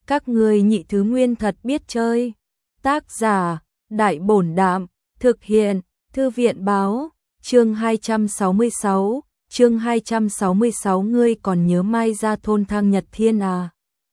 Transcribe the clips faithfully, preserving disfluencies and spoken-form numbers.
Các ngươi nhị thứ nguyên thật biết chơi. Tác giả, Đại Bổn Đạm, thực hiện, Thư viện Báo, chương hai trăm sáu mươi sáu, chương hai trăm sáu mươi sáu ngươi còn nhớ Mai ra thôn Thang Nhật Thiên à?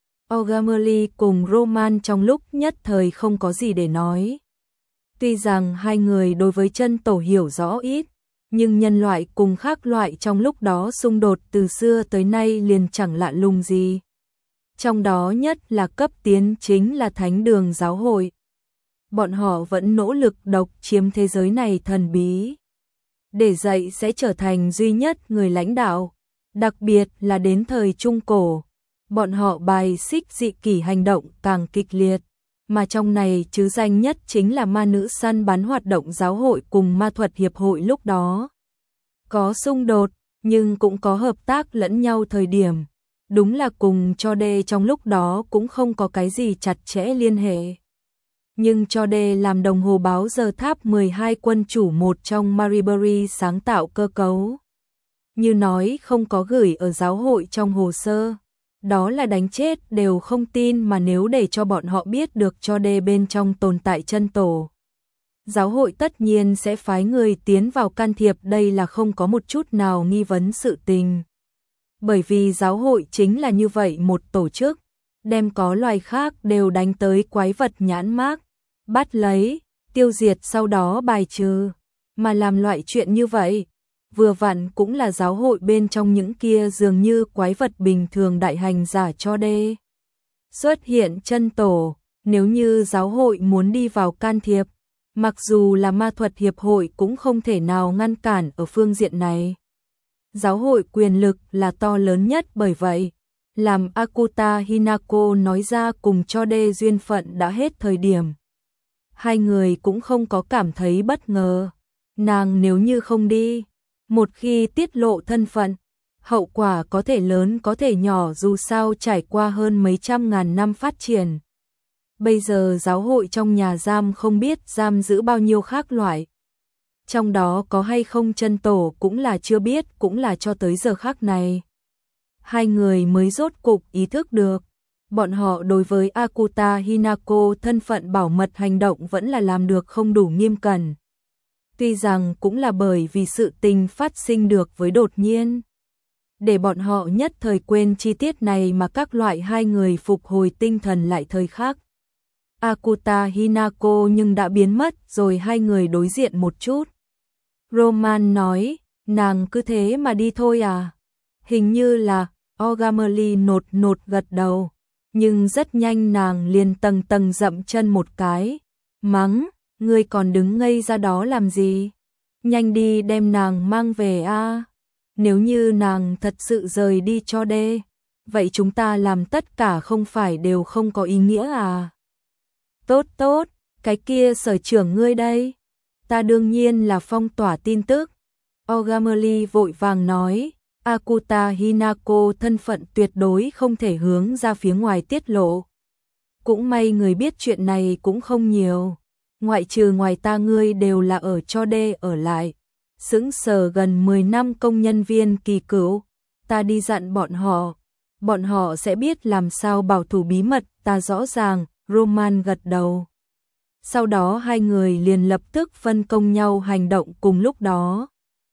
Ogameli cùng Roman trong lúc nhất thời không có gì để nói. Tuy rằng hai người đối với chân tổ hiểu rõ ít, nhưng nhân loại cùng khác loại trong lúc đó xung đột từ xưa tới nay liền chẳng lạ lùng gì. Trong đó nhất là cấp tiến chính là Thánh Đường Giáo hội. Bọn họ vẫn nỗ lực độc chiếm thế giới này thần bí, để dạy sẽ trở thành duy nhất người lãnh đạo, đặc biệt là đến thời Trung Cổ. Bọn họ bài xích dị kỷ hành động càng kịch liệt, mà trong này chứ danh nhất chính là ma nữ săn bắn hoạt động giáo hội cùng ma thuật hiệp hội lúc đó. Có xung đột, nhưng cũng có hợp tác lẫn nhau thời điểm. Đúng là cùng cho đê trong lúc đó cũng không có cái gì chặt chẽ liên hệ. Nhưng cho đê làm đồng hồ báo giờ tháp mười hai quân chủ một trong Maribury sáng tạo cơ cấu. Như nói không có gửi ở giáo hội trong hồ sơ. Đó là đánh chết đều không tin, mà nếu để cho bọn họ biết được cho đê bên trong tồn tại chân tổ, giáo hội tất nhiên sẽ phái người tiến vào can thiệp, đây là không có một chút nào nghi vấn sự tình. Bởi vì giáo hội chính là như vậy một tổ chức, đem có loài khác đều đánh tới quái vật nhãn mác, bắt lấy, tiêu diệt sau đó bài trừ, mà làm loại chuyện như vậy. Vừa vặn cũng là giáo hội bên trong những kia dường như quái vật bình thường đại hành giả cho đê. Xuất hiện chân tổ, nếu như giáo hội muốn đi vào can thiệp, mặc dù là ma thuật hiệp hội cũng không thể nào ngăn cản ở phương diện này. Giáo hội quyền lực là to lớn nhất, bởi vậy, làm Akuta Hinako nói ra cùng cho đê duyên phận đã hết thời điểm. Hai người cũng không có cảm thấy bất ngờ, nàng nếu như không đi, một khi tiết lộ thân phận, hậu quả có thể lớn có thể nhỏ, dù sao trải qua hơn mấy trăm ngàn năm phát triển. Bây giờ giáo hội trong nhà giam không biết giam giữ bao nhiêu khác loại. Trong đó có hay không chân tổ cũng là chưa biết, cũng là cho tới giờ khắc này. Hai người mới rốt cục ý thức được, bọn họ đối với Akuta Hinako thân phận bảo mật hành động vẫn là làm được không đủ nghiêm cẩn. Tuy rằng cũng là bởi vì sự tình phát sinh được với đột nhiên, để bọn họ nhất thời quên chi tiết này, mà các loại hai người phục hồi tinh thần lại thời khắc. Akuta Hinako nhưng đã biến mất rồi. Hai người đối diện một chút. Roman nói, nàng cứ thế mà đi thôi à? Hình như là Ogameli nột nột gật đầu, nhưng rất nhanh nàng liền tầng tầng dậm chân một cái, mắng, ngươi còn đứng ngây ra đó làm gì? Nhanh đi đem nàng mang về a. Nếu như nàng thật sự rời đi cho đê, vậy chúng ta làm tất cả không phải đều không có ý nghĩa à? Tốt tốt, cái kia sở trưởng ngươi đây. Ta đương nhiên là phong tỏa tin tức. Ogameli vội vàng nói, Akuta Hinako thân phận tuyệt đối không thể hướng ra phía ngoài tiết lộ. Cũng may người biết chuyện này cũng không nhiều. Ngoại trừ ngoài ta, ngươi đều là ở cho đê ở lại. Sững sờ gần mười năm công nhân viên kỳ cựu. Ta đi dặn bọn họ. Bọn họ sẽ biết làm sao bảo thủ bí mật, ta rõ ràng. Roman gật đầu. Sau đó hai người liền lập tức phân công nhau hành động cùng lúc đó.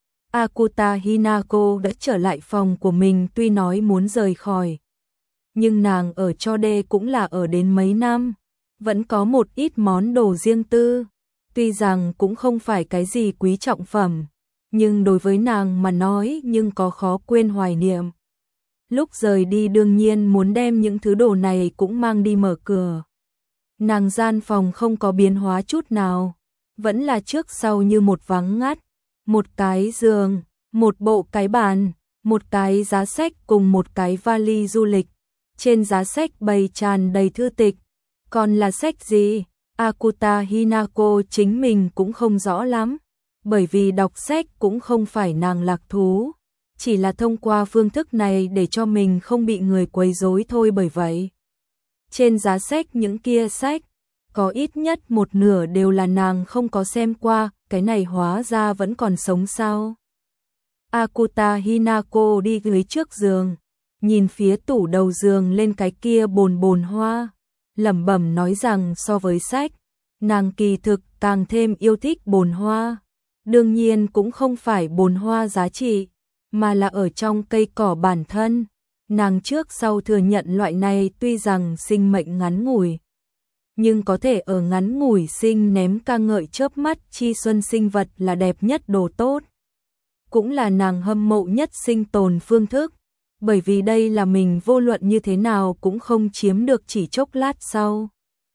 Akuta Hinako đã trở lại phòng của mình, tuy nói muốn rời khỏi, nhưng nàng ở cho đê cũng là ở đến mấy năm, vẫn có một ít món đồ riêng tư. Tuy rằng cũng không phải cái gì quý trọng phẩm, nhưng đối với nàng mà nói nhưng có khó quên hoài niệm. Lúc rời đi đương nhiên muốn đem những thứ đồ này cũng mang đi mở cửa. Nàng gian phòng không có biến hóa chút nào, vẫn là trước sau như một vắng ngắt. Một cái giường, một bộ cái bàn, một cái giá sách cùng một cái vali du lịch. Trên giá sách bày tràn đầy thư tịch. Còn là sách gì? Akuta Hinako chính mình cũng không rõ lắm, bởi vì đọc sách cũng không phải nàng lạc thú, chỉ là thông qua phương thức này để cho mình không bị người quấy rối thôi. Bởi vậy, trên giá sách những kia sách, có ít nhất một nửa đều là nàng không có xem qua. Cái này hóa ra vẫn còn sống sao? Akuta Hinako đi dưới trước giường, nhìn phía tủ đầu giường lên cái kia bồn bồn hoa, lẩm bẩm nói rằng so với sách, nàng kỳ thực càng thêm yêu thích bồn hoa. Đương nhiên cũng không phải bồn hoa giá trị, mà là ở trong cây cỏ bản thân. Nàng trước sau thừa nhận loại này tuy rằng sinh mệnh ngắn ngủi, nhưng có thể ở ngắn ngủi sinh ném ca ngợi chớp mắt chi xuân sinh vật là đẹp nhất đồ tốt. Cũng là nàng hâm mộ nhất sinh tồn phương thức, bởi vì đây là mình vô luận như thế nào cũng không chiếm được chỉ chốc lát sau.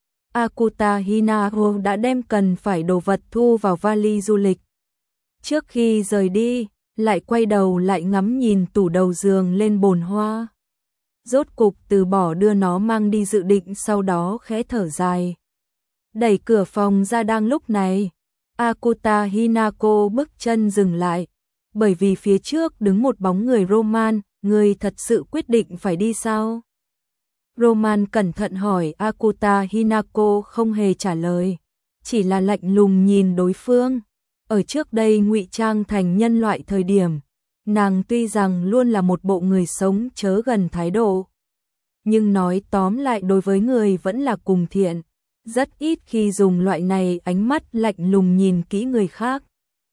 Akuta Hinako đã đem cần phải đồ vật thu vào vali du lịch. Trước khi rời đi, lại quay đầu lại ngắm nhìn tủ đầu giường lên bồn hoa. Rốt cục từ bỏ đưa nó mang đi dự định, sau đó khẽ thở dài. Đẩy cửa phòng ra đang lúc này, Akuta Hinako bước chân dừng lại, bởi vì phía trước đứng một bóng người. Roman, người thật sự quyết định phải đi sao? Roman cẩn thận hỏi. Akuta Hinako không hề trả lời, chỉ là lạnh lùng nhìn đối phương. Ở trước đây ngụy trang thành nhân loại thời điểm, nàng tuy rằng luôn là một bộ người sống chớ gần thái độ, nhưng nói tóm lại đối với người vẫn là cùng thiện, rất ít khi dùng loại này ánh mắt lạnh lùng nhìn kỹ người khác.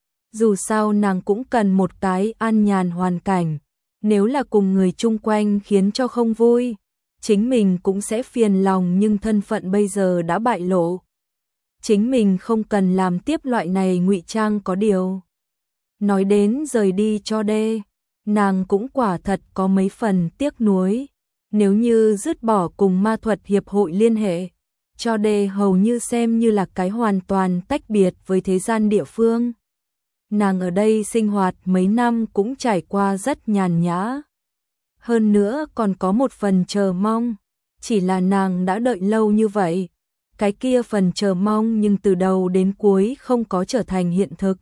Dù sao nàng cũng cần một cái an nhàn hoàn cảnh, nếu là cùng người chung quanh khiến cho không vui, chính mình cũng sẽ phiền lòng, nhưng thân phận bây giờ đã bại lộ. Chính mình không cần làm tiếp loại này ngụy trang. Có điều, nói đến rời đi cho đê, nàng cũng quả thật có mấy phần tiếc nuối. Nếu như dứt bỏ cùng ma thuật hiệp hội liên hệ, cho đê hầu như xem như là cái hoàn toàn tách biệt với thế gian địa phương. Nàng ở đây sinh hoạt mấy năm cũng trải qua rất nhàn nhã. Hơn nữa còn có một phần chờ mong, chỉ là nàng đã đợi lâu như vậy. Cái kia phần chờ mong nhưng từ đầu đến cuối không có trở thành hiện thực.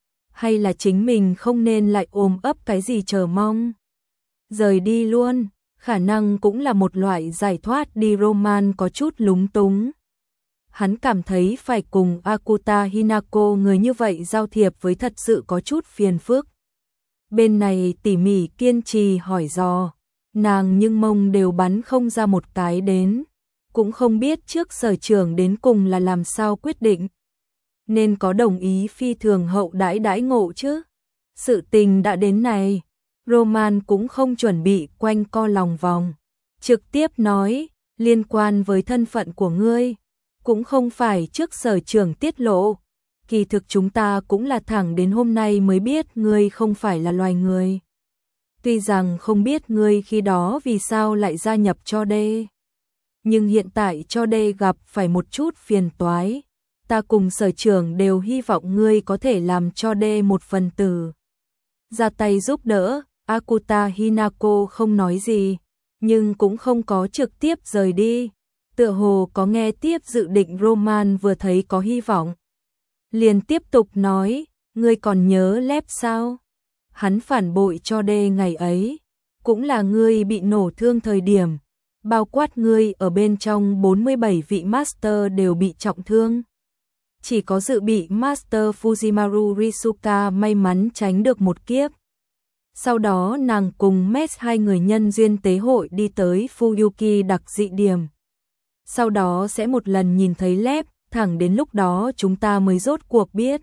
Hay là chính mình không nên lại ôm ấp cái gì chờ mong? Rời đi luôn, khả năng cũng là một loại giải thoát đi. Roman có chút lúng túng. Hắn cảm thấy phải cùng Akuta Hinako người như vậy giao thiệp với thật sự có chút phiền phức. Bên này tỉ mỉ kiên trì hỏi dò, nàng nhưng mông đều bắn không ra một cái đến. Cũng không biết trước sở trưởng đến cùng là làm sao quyết định, nên có đồng ý phi thường hậu đãi đãi ngộ chứ. Sự tình đã đến này, Roman cũng không chuẩn bị quanh co lòng vòng, trực tiếp nói, liên quan với thân phận của ngươi, cũng không phải trước sở trưởng tiết lộ, kỳ thực chúng ta cũng là thẳng đến hôm nay mới biết ngươi không phải là loài người. Tuy rằng không biết ngươi khi đó vì sao lại gia nhập cho đê, nhưng hiện tại cho đê gặp phải một chút phiền toái. Ta cùng sở trưởng đều hy vọng ngươi có thể làm cho đê một phần tử, ra tay giúp đỡ. Akuta Hinako không nói gì, nhưng cũng không có trực tiếp rời đi. Tựa hồ có nghe tiếp dự định. Roman vừa thấy có hy vọng, liền tiếp tục nói, ngươi còn nhớ Lép sao? Hắn phản bội cho đê ngày ấy, cũng là ngươi bị nổ thương thời điểm, bao quát ngươi ở bên trong bốn mươi bảy vị master đều bị trọng thương. Chỉ có dự bị master Fujimaru Risuka may mắn tránh được một kiếp. Sau đó nàng cùng Mess hai người nhân duyên tế hội đi tới Fuyuki đặc dị điểm. Sau đó sẽ một lần nhìn thấy Lép, thẳng đến lúc đó chúng ta mới rốt cuộc biết.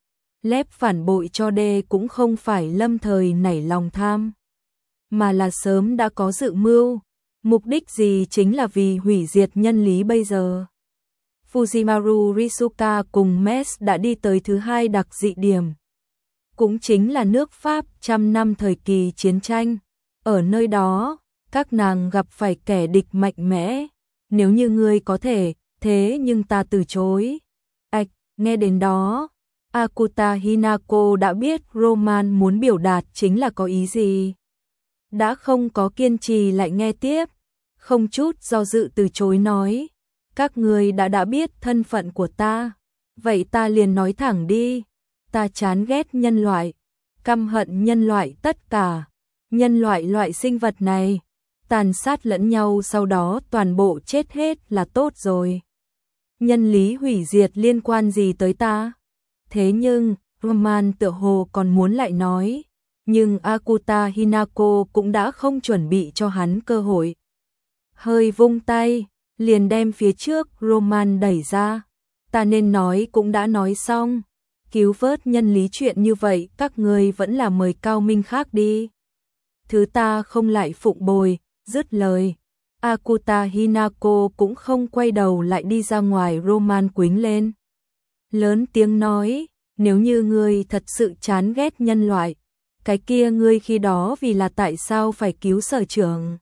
Lép phản bội cho đê cũng không phải lâm thời nảy lòng tham, mà là sớm đã có dự mưu. Mục đích gì? Chính là vì hủy diệt nhân lý bây giờ. Fujimaru Risuka cùng Mess đã đi tới thứ hai đặc dị điểm, cũng chính là nước Pháp trăm năm thời kỳ chiến tranh. Ở nơi đó, các nàng gặp phải kẻ địch mạnh mẽ. Nếu như ngươi có thể, thế nhưng ta từ chối. Ảch, nghe đến đó, Akuta Hinako đã biết Roman muốn biểu đạt chính là có ý gì. Đã không có kiên trì lại nghe tiếp, không chút do dự từ chối nói, các ngươi đã đã biết thân phận của ta, vậy ta liền nói thẳng đi, ta chán ghét nhân loại, căm hận nhân loại tất cả, nhân loại loại sinh vật này, tàn sát lẫn nhau sau đó toàn bộ chết hết là tốt rồi. Nhân lý hủy diệt liên quan gì tới ta? Thế nhưng, Roman tựa hồ còn muốn lại nói, nhưng Akuta Hinako cũng đã không chuẩn bị cho hắn cơ hội. Hơi vung tay, liền đem phía trước Roman đẩy ra. Ta nên nói cũng đã nói xong, cứu vớt nhân lý chuyện như vậy các ngươi vẫn là mời cao minh khác đi. Thứ ta không lại phụng bồi, dứt lời. Akuta Hinako cũng không quay đầu lại đi ra ngoài. Roman quýnh lên. Lớn tiếng nói, nếu như ngươi thật sự chán ghét nhân loại, cái kia ngươi khi đó vì là tại sao phải cứu sở trưởng?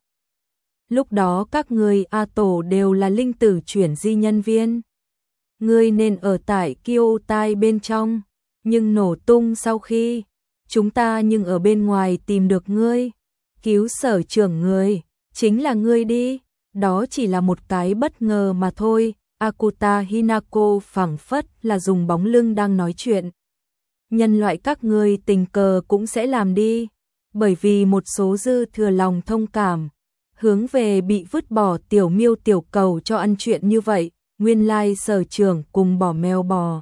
Lúc đó các ngươi A Tổ đều là linh tử chuyển di nhân viên. Ngươi nên ở tại Kyotai bên trong, nhưng nổ tung sau khi, chúng ta nhưng ở bên ngoài tìm được ngươi. Cứu sở trưởng ngươi, chính là ngươi đi, đó chỉ là một cái bất ngờ mà thôi. Akuta Hinako phảng phất là dùng bóng lưng đang nói chuyện. Nhân loại các ngươi tình cờ cũng sẽ làm đi, bởi vì một số dư thừa lòng thông cảm, hướng về bị vứt bỏ tiểu miêu tiểu cầu cho ăn chuyện như vậy. Nguyên lai sở trưởng cùng bỏ mèo bò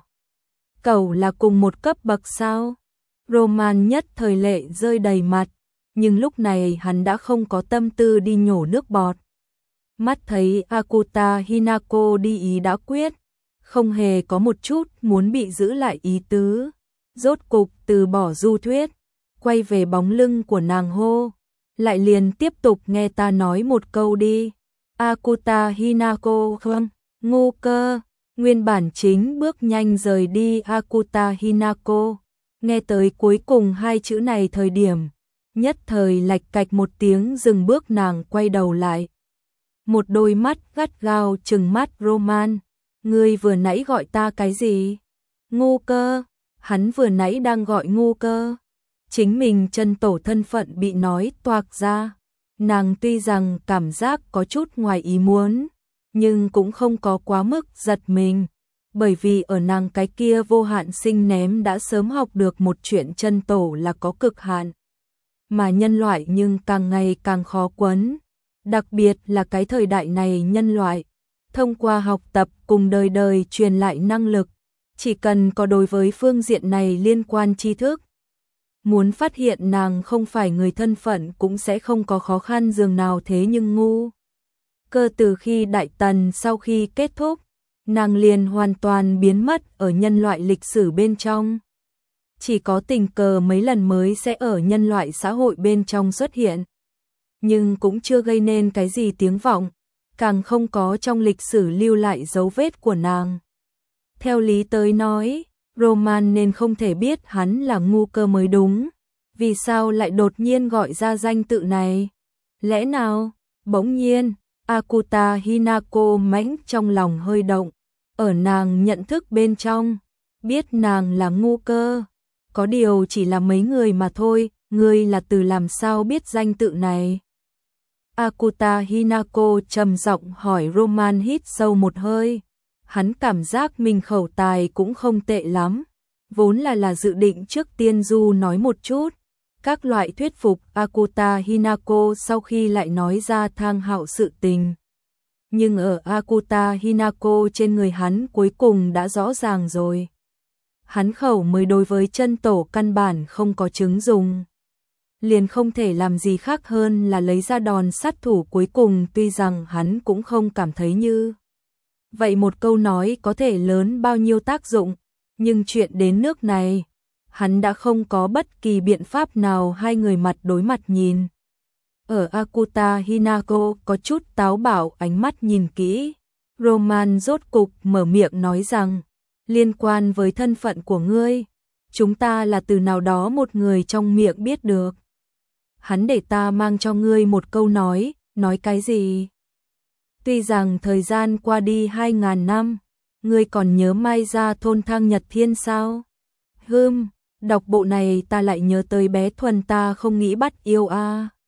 cầu là cùng một cấp bậc sao? Roman nhất thời lệ rơi đầy mặt, nhưng lúc này hắn đã không có tâm tư đi nhổ nước bọt. Mắt thấy Akuta Hinako đi ý đã quyết, không hề có một chút muốn bị giữ lại ý tứ. Rốt cục từ bỏ du thuyết, quay về bóng lưng của nàng hô, lại liền tiếp tục nghe ta nói một câu đi. Akuta Hinako không, ngu cơ, nguyên bản chính bước nhanh rời đi. Akuta Hinako, nghe tới cuối cùng hai chữ này thời điểm, nhất thời lạch cạch một tiếng dừng bước. Nàng quay đầu lại, một đôi mắt gắt gao trừng mắt Roman. Ngươi vừa nãy gọi ta cái gì? Ngu cơ? Hắn vừa nãy đang gọi ngu cơ. Chính mình chân tổ thân phận bị nói toạc ra. Nàng tuy rằng cảm giác có chút ngoài ý muốn, nhưng cũng không có quá mức giật mình, bởi vì ở nàng cái kia vô hạn sinh ném đã sớm học được một chuyện chân tổ là có cực hạn, mà nhân loại nhưng càng ngày càng khó quấn. Đặc biệt là cái thời đại này nhân loại, thông qua học tập cùng đời đời truyền lại năng lực, chỉ cần có đối với phương diện này liên quan tri thức. Muốn phát hiện nàng không phải người thân phận cũng sẽ không có khó khăn dường nào. Thế nhưng ngu cơ từ khi Đại Tần sau khi kết thúc, nàng liền hoàn toàn biến mất ở nhân loại lịch sử bên trong. Chỉ có tình cờ mấy lần mới sẽ ở nhân loại xã hội bên trong xuất hiện, nhưng cũng chưa gây nên cái gì tiếng vọng, càng không có trong lịch sử lưu lại dấu vết của nàng. Theo lý tới nói, Roman nên không thể biết hắn là ngu cơ mới đúng. Vì sao lại đột nhiên gọi ra danh tự này? Lẽ nào? Bỗng nhiên, Akuta Hinako mãnh trong lòng hơi động. Ở nàng nhận thức bên trong, biết nàng là ngu cơ. Có điều chỉ là mấy người mà thôi. Ngươi là từ làm sao biết danh tự này? Akuta Hinako trầm giọng hỏi. Roman hít sâu một hơi. Hắn cảm giác mình khẩu tài cũng không tệ lắm, vốn là là dự định trước tiên du nói một chút các loại thuyết phục Akuta Hinako sau khi lại nói ra Thang Hạo sự tình. Nhưng ở Akuta Hinako trên người hắn cuối cùng đã rõ ràng rồi. Hắn khẩu mới đối với chân tổ căn bản không có chứng dùng, liền không thể làm gì khác hơn là lấy ra đòn sát thủ cuối cùng. Tuy rằng hắn cũng không cảm thấy như vậy một câu nói có thể lớn bao nhiêu tác dụng, nhưng chuyện đến nước này, hắn đã không có bất kỳ biện pháp nào. Hai người mặt đối mặt nhìn. Ở Akuta Hinako có chút táo bạo ánh mắt nhìn kỹ. Roman rốt cục mở miệng nói rằng, liên quan với thân phận của ngươi, chúng ta là từ nào đó một người trong miệng biết được. Hắn để ta mang cho ngươi một câu nói. Nói cái gì? Tuy rằng thời gian qua đi hai ngàn năm, ngươi còn nhớ Mai Gia thôn Thang Nhật Thiên sao? Hừm, đọc bộ này ta lại nhớ tới bé Thuần ta không nghĩ bắt yêu a. À.